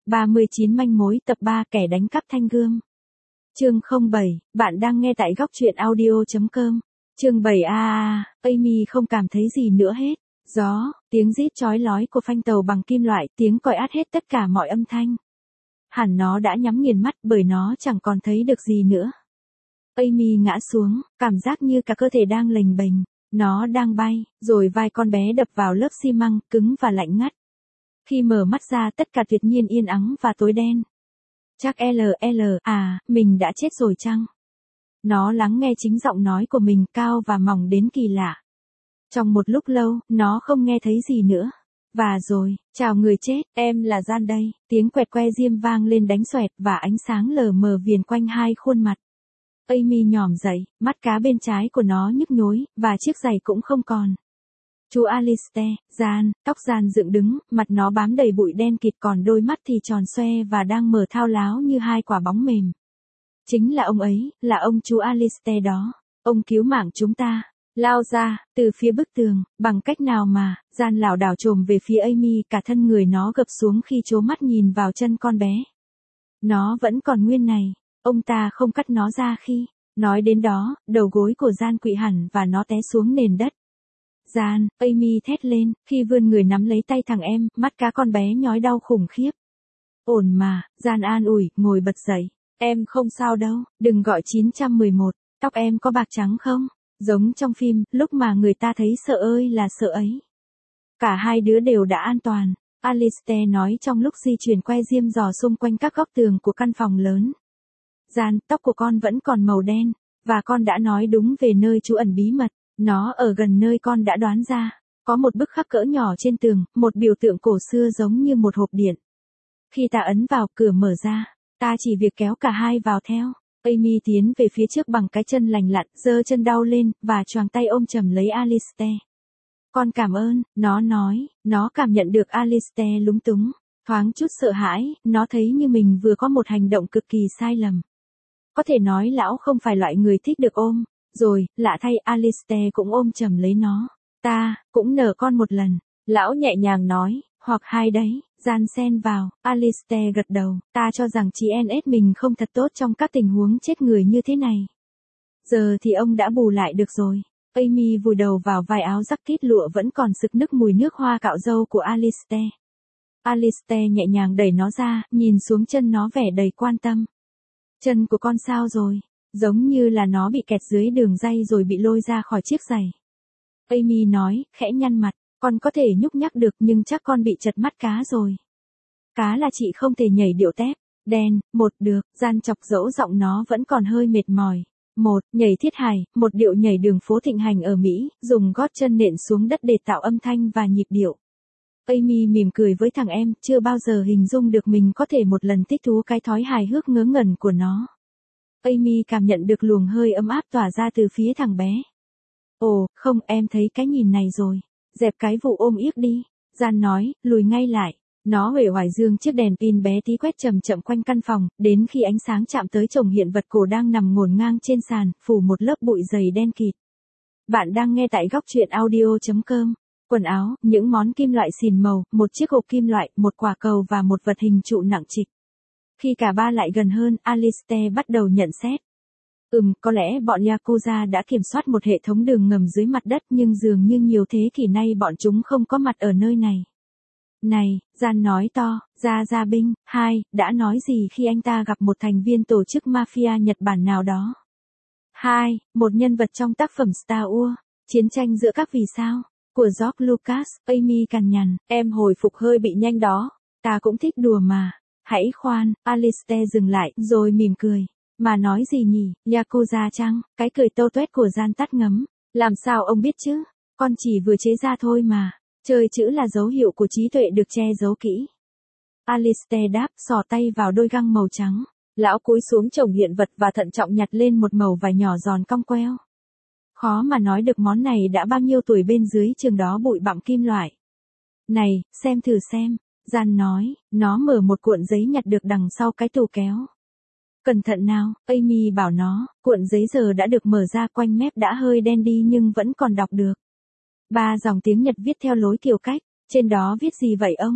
39 manh mối tập 3 kẻ đánh cắp thanh gươm. Chương 07, bạn đang nghe tại góc truyện audio.com. Chương 7 Amy không cảm thấy gì nữa hết. Gió, tiếng rít chói lói của phanh tàu bằng kim loại, tiếng còi át hết tất cả mọi âm thanh. Hẳn nó đã nhắm nghiền mắt bởi nó chẳng còn thấy được gì nữa. Amy ngã xuống, cảm giác như cả cơ thể đang lềnh bềnh. Nó đang bay, rồi vai con bé đập vào lớp xi măng, cứng và lạnh ngắt. Khi mở mắt ra tất cả tuyệt nhiên yên ắng và tối đen. Chắc mình đã chết rồi chăng? Nó lắng nghe chính giọng nói của mình cao và mỏng đến kỳ lạ. Trong một lúc lâu, nó không nghe thấy gì nữa. Và rồi, chào người chết, em là Gian đây. Tiếng quẹt que diêm vang lên đánh xoẹt và ánh sáng lờ mờ viền quanh hai khuôn mặt. Amy nhòm dậy, mắt cá bên trái của nó nhức nhối, và chiếc giày cũng không còn. Chú Alistair, Gian, tóc Gian dựng đứng, mặt nó bám đầy bụi đen kịt còn đôi mắt thì tròn xoe và đang mở thao láo như hai quả bóng mềm. Chính là ông ấy, là ông chú Alistair đó. Ông cứu mạng chúng ta. Lao ra, từ phía bức tường, bằng cách nào mà, Gian lảo đảo chồm về phía Amy, cả thân người nó gập xuống khi trố mắt nhìn vào chân con bé. Nó vẫn còn nguyên này, ông ta không cắt nó ra khi, nói đến đó, đầu gối của Gian quỵ hẳn và nó té xuống nền đất. Gian, Amy thét lên, khi vươn người nắm lấy tay thằng em, mắt cá con bé nhói đau khủng khiếp. Ổn mà, Gian an ủi, ngồi bật dậy. Em không sao đâu, đừng gọi 911, tóc em có bạc trắng không? Giống trong phim, lúc mà người ta thấy sợ ơi là sợ ấy. Cả hai đứa đều đã an toàn, Alistair nói trong lúc di chuyển que diêm dò xung quanh các góc tường của căn phòng lớn. Gian, tóc của con vẫn còn màu đen, và con đã nói đúng về nơi trú ẩn bí mật. Nó ở gần nơi con đã đoán ra. Có một bức khắc cỡ nhỏ trên tường, một biểu tượng cổ xưa giống như một hộp điện. Khi ta ấn vào, cửa mở ra. Ta chỉ việc kéo cả hai vào theo. Amy tiến về phía trước bằng cái chân lành lặn, giơ chân đau lên, và choàng tay ôm chầm lấy Alistair. Con cảm ơn, nó nói. Nó cảm nhận được Alistair lúng túng. Thoáng chút sợ hãi, nó thấy như mình vừa có một hành động cực kỳ sai lầm. Có thể nói lão không phải loại người thích được ôm. Rồi, lạ thay Alistair cũng ôm chầm lấy nó. Ta, cũng nở con một lần. Lão nhẹ nhàng nói, hoặc hai đấy, Gian xen vào. Alistair gật đầu, ta cho rằng chị NS mình không thật tốt trong các tình huống chết người như thế này. Giờ thì ông đã bù lại được rồi. Amy vùi đầu vào vai áo jacket lụa vẫn còn sực nức mùi nước hoa cạo râu của Alistair. Alistair nhẹ nhàng đẩy nó ra, nhìn xuống chân nó vẻ đầy quan tâm. Chân của con sao rồi? Giống như là nó bị kẹt dưới đường ray rồi bị lôi ra khỏi chiếc giày. Amy nói, khẽ nhăn mặt, con có thể nhúc nhắc được nhưng chắc con bị chật mắt cá rồi. Cá là chị không thể nhảy điệu tép. Đen, một được, Gian chọc dẫu giọng nó vẫn còn hơi mệt mỏi. Một, nhảy thiết hài, một điệu nhảy đường phố thịnh hành ở Mỹ, dùng gót chân nện xuống đất để tạo âm thanh và nhịp điệu. Amy mỉm cười với thằng em, chưa bao giờ hình dung được mình có thể một lần thích thú cái thói hài hước ngớ ngẩn của nó. Amy cảm nhận được luồng hơi ấm áp tỏa ra từ phía thằng bé. Ồ, không, em thấy cái nhìn này rồi. Dẹp cái vụ ôm yếc đi. Gian nói, lùi ngay lại. Nó uể oải dương chiếc đèn pin bé tí quét chậm chậm quanh căn phòng, đến khi ánh sáng chạm tới chồng hiện vật cổ đang nằm ngổn ngang trên sàn, phủ một lớp bụi dày đen kịt. Bạn đang nghe tại góc truyện audio.com. Quần áo, những món kim loại xìn màu, một chiếc hộp kim loại, một quả cầu và một vật hình trụ nặng trịch. Khi cả ba lại gần hơn, Alistair bắt đầu nhận xét. Có lẽ bọn Yakuza đã kiểm soát một hệ thống đường ngầm dưới mặt đất nhưng dường như nhiều thế kỷ nay bọn chúng không có mặt ở nơi này. Này, Gian nói to, Gia binh, đã nói gì khi anh ta gặp một thành viên tổ chức mafia Nhật Bản nào đó? Một nhân vật trong tác phẩm Star Wars, Chiến tranh giữa các vì sao, của George Lucas. Amy cằn nhằn, em hồi phục hơi bị nhanh đó, ta cũng thích đùa mà. Hãy khoan, Alistair dừng lại, rồi mỉm cười. Mà nói gì nhỉ, Yakuza chăng? Cái cười tâu tuét của Gian tắt ngấm. Làm sao ông biết chứ? Con chỉ vừa chế ra thôi mà. Chơi chữ là dấu hiệu của trí tuệ được che giấu kỹ. Alistair đáp, xỏ tay vào đôi găng màu trắng. Lão cúi xuống chồng hiện vật và thận trọng nhặt lên một mẩu vải nhỏ giòn cong queo. Khó mà nói được món này đã bao nhiêu tuổi bên dưới trường đó bụi bặm kim loại. Này, xem thử xem. Gian nói, nó mở một cuộn giấy nhặt được đằng sau cái tủ kéo. Cẩn thận nào, Amy bảo nó, cuộn giấy giờ đã được mở ra, quanh mép đã hơi đen đi nhưng vẫn còn đọc được. 3 dòng tiếng Nhật viết theo lối kiểu cách, trên đó viết gì vậy ông?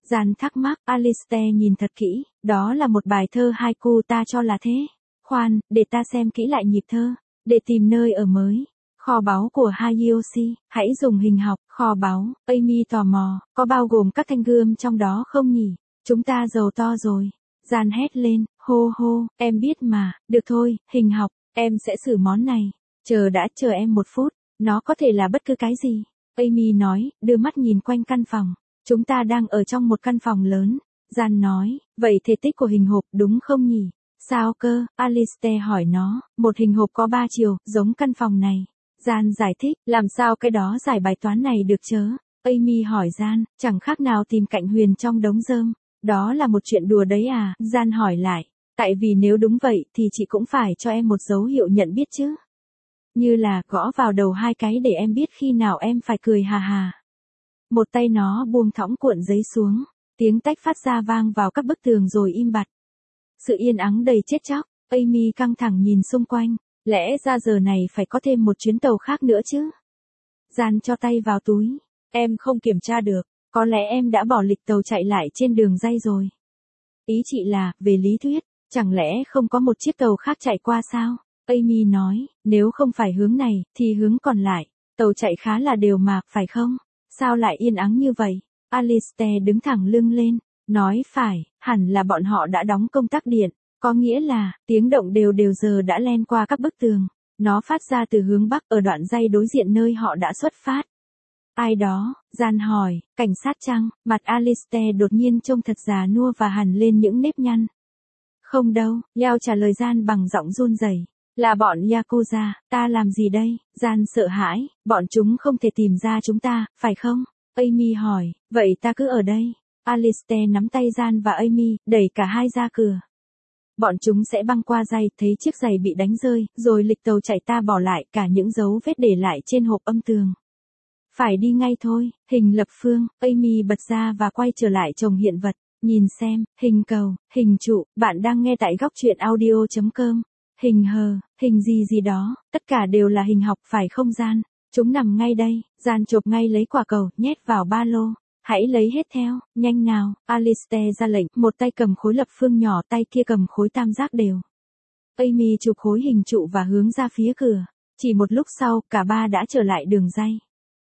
Gian thắc mắc, Alistair nhìn thật kỹ, đó là một bài thơ haiku ta cho là thế. Khoan, để ta xem kỹ lại nhịp thơ, để tìm nơi ở mới. Kho báu của Hayoshi, hãy dùng hình học, kho báu, Amy tò mò, có bao gồm các thanh gươm trong đó không nhỉ? Chúng ta giàu to rồi. Gian hét lên, hô hô, em biết mà, được thôi, hình học, em sẽ xử món này. Chờ em một phút, nó có thể là bất cứ cái gì. Amy nói, đưa mắt nhìn quanh căn phòng. Chúng ta đang ở trong một căn phòng lớn. Gian nói, vậy thể tích của hình hộp đúng không nhỉ? Sao cơ? Alistair hỏi nó, một hình hộp có 3 chiều, giống căn phòng này. Gian giải thích, làm sao cái đó giải bài toán này được chớ? Amy hỏi Gian, chẳng khác nào tìm cạnh huyền trong đống rơm. Đó là một chuyện đùa đấy à? Gian hỏi lại, tại vì nếu đúng vậy thì chị cũng phải cho em một dấu hiệu nhận biết chứ. Như là gõ vào đầu 2 cái để em biết khi nào em phải cười hà hà. Một tay nó buông thõng cuộn giấy xuống, tiếng tách phát ra vang vào các bức tường rồi im bặt. Sự yên ắng đầy chết chóc, Amy căng thẳng nhìn xung quanh, lẽ ra giờ này phải có thêm một chuyến tàu khác nữa chứ. Gian cho tay vào túi, em không kiểm tra được, có lẽ em đã bỏ lịch tàu chạy lại trên đường ray rồi. Ý chị là, về lý thuyết, chẳng lẽ không có một chiếc tàu khác chạy qua sao? Amy nói, nếu không phải hướng này, thì hướng còn lại, tàu chạy khá là đều mà, phải không? Sao lại yên ắng như vậy? Alistair đứng thẳng lưng lên, nói phải, hẳn là bọn họ đã đóng công tắc điện, có nghĩa là, tiếng động đều đều giờ đã len qua các bức tường. Nó phát ra từ hướng bắc ở đoạn ray đối diện nơi họ đã xuất phát. Ai đó? Gian hỏi, cảnh sát chăng? Mặt Alistair đột nhiên trông thật già nua và hằn lên những nếp nhăn. Không đâu, Yao trả lời Gian bằng giọng run rẩy. Là bọn Yakuza, ta làm gì đây? Gian sợ hãi, bọn chúng không thể tìm ra chúng ta, phải không? Amy hỏi, vậy ta cứ ở đây. Alistair nắm tay Gian và Amy, đẩy cả hai ra cửa. Bọn chúng sẽ băng qua ray, thấy chiếc giày bị đánh rơi, rồi lịch tàu chạy ta bỏ lại cả những dấu vết để lại trên hộp âm tường. Phải đi ngay thôi, hình lập phương, Amy bật ra và quay trở lại chồng hiện vật. Nhìn xem, hình cầu, hình trụ, bạn đang nghe tại góc truyện audio.com. Hình hờ, hình gì gì đó, tất cả đều là hình học phải không Gian? Chúng nằm ngay đây. Gian chộp ngay lấy quả cầu, nhét vào ba lô. Hãy lấy hết theo, nhanh nào. Alistair ra lệnh, một tay cầm khối lập phương nhỏ, tay kia cầm khối tam giác đều. Amy chụp khối hình trụ và hướng ra phía cửa. Chỉ một lúc sau, cả ba đã trở lại đường ray.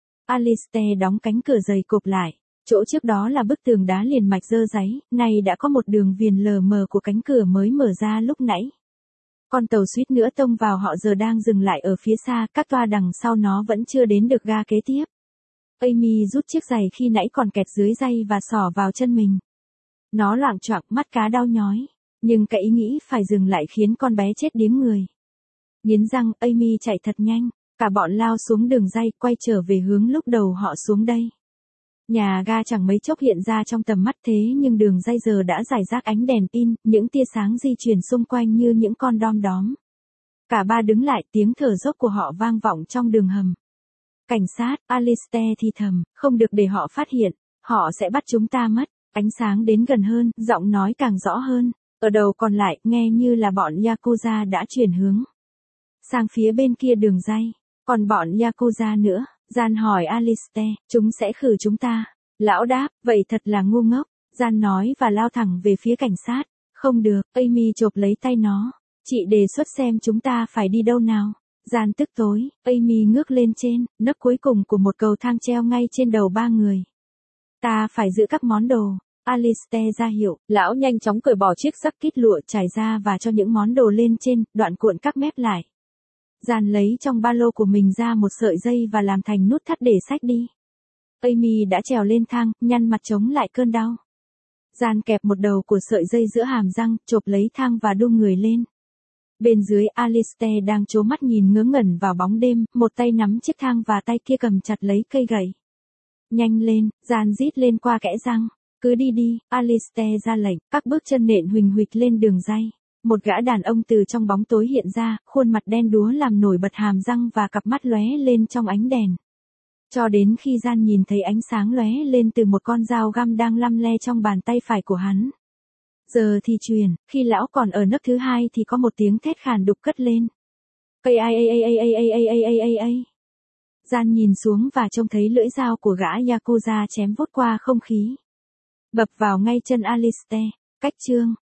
Alistair đóng cánh cửa dày cộp lại. Chỗ trước đó là bức tường đá liền mạch dơ dáy, nay đã có một đường viền lờ mờ của cánh cửa mới mở ra lúc nãy. Con tàu suýt nữa tông vào họ giờ đang dừng lại ở phía xa, các toa đằng sau nó vẫn chưa đến được ga kế tiếp. Amy rút chiếc giày khi nãy còn kẹt dưới ray và xỏ vào chân mình. Nó loạng choạng, mắt cá đau nhói, nhưng cái ý nghĩ phải dừng lại khiến con bé chết điếng người. Nghiến răng, Amy chạy thật nhanh, cả bọn lao xuống đường ray, quay trở về hướng lúc đầu họ xuống đây. Nhà ga chẳng mấy chốc hiện ra trong tầm mắt thế nhưng đường ray giờ đã rải rác ánh đèn pin, những tia sáng di chuyển xung quanh như những con đom đóm. Cả ba đứng lại, tiếng thở dốc của họ vang vọng trong đường hầm. Cảnh sát, Alistair thì thầm, không được để họ phát hiện, họ sẽ bắt chúng ta mất. Ánh sáng đến gần hơn, giọng nói càng rõ hơn. Ở đầu còn lại, nghe như là bọn Yakuza đã chuyển hướng sang phía bên kia đường ray. Còn bọn Yakuza nữa? Gian hỏi Alistair, chúng sẽ khử chúng ta. Lão đáp, vậy thật là ngu ngốc. Gian nói và lao thẳng về phía cảnh sát. Không được, Amy chộp lấy tay nó. Chị đề xuất xem chúng ta phải đi đâu nào. Gian tức tối, Amy ngước lên trên, nấc cuối cùng của một cầu thang treo ngay trên đầu ba người. Ta phải giữ các món đồ. Alistair ra hiệu, lão nhanh chóng cởi bỏ chiếc jacket lụa trải ra và cho những món đồ lên trên, đoạn cuộn các mép lại. Gian lấy trong ba lô của mình ra một sợi dây và làm thành nút thắt để xách đi. Amy đã trèo lên thang, nhăn mặt chống lại cơn đau. Gian kẹp một đầu của sợi dây giữa hàm răng, chộp lấy thang và đung người lên. Bên dưới, Alistair đang trố mắt nhìn ngớ ngẩn vào bóng đêm, một tay nắm chiếc thang và tay kia cầm chặt lấy cây gậy. Nhanh lên, Gian rít lên qua kẽ răng. Cứ đi đi, Alistair ra lệnh, các bước chân nện huỳnh huỵch lên đường ray. Một gã đàn ông từ trong bóng tối hiện ra, khuôn mặt đen đúa làm nổi bật hàm răng và cặp mắt lóe lên trong ánh đèn. Cho đến khi Gian nhìn thấy ánh sáng lóe lên từ một con dao găm đang lăm le trong bàn tay phải của hắn. Giờ thì truyền, khi lão còn ở nấc thứ hai thì có một tiếng thét khàn đục cất lên. Cây ai ai ai ai ai ai ai ai ai ai ai. Gian nhìn xuống và trông thấy lưỡi dao của gã Yakuza chém vút qua không khí. Bập vào ngay chân Alistair. Cách chương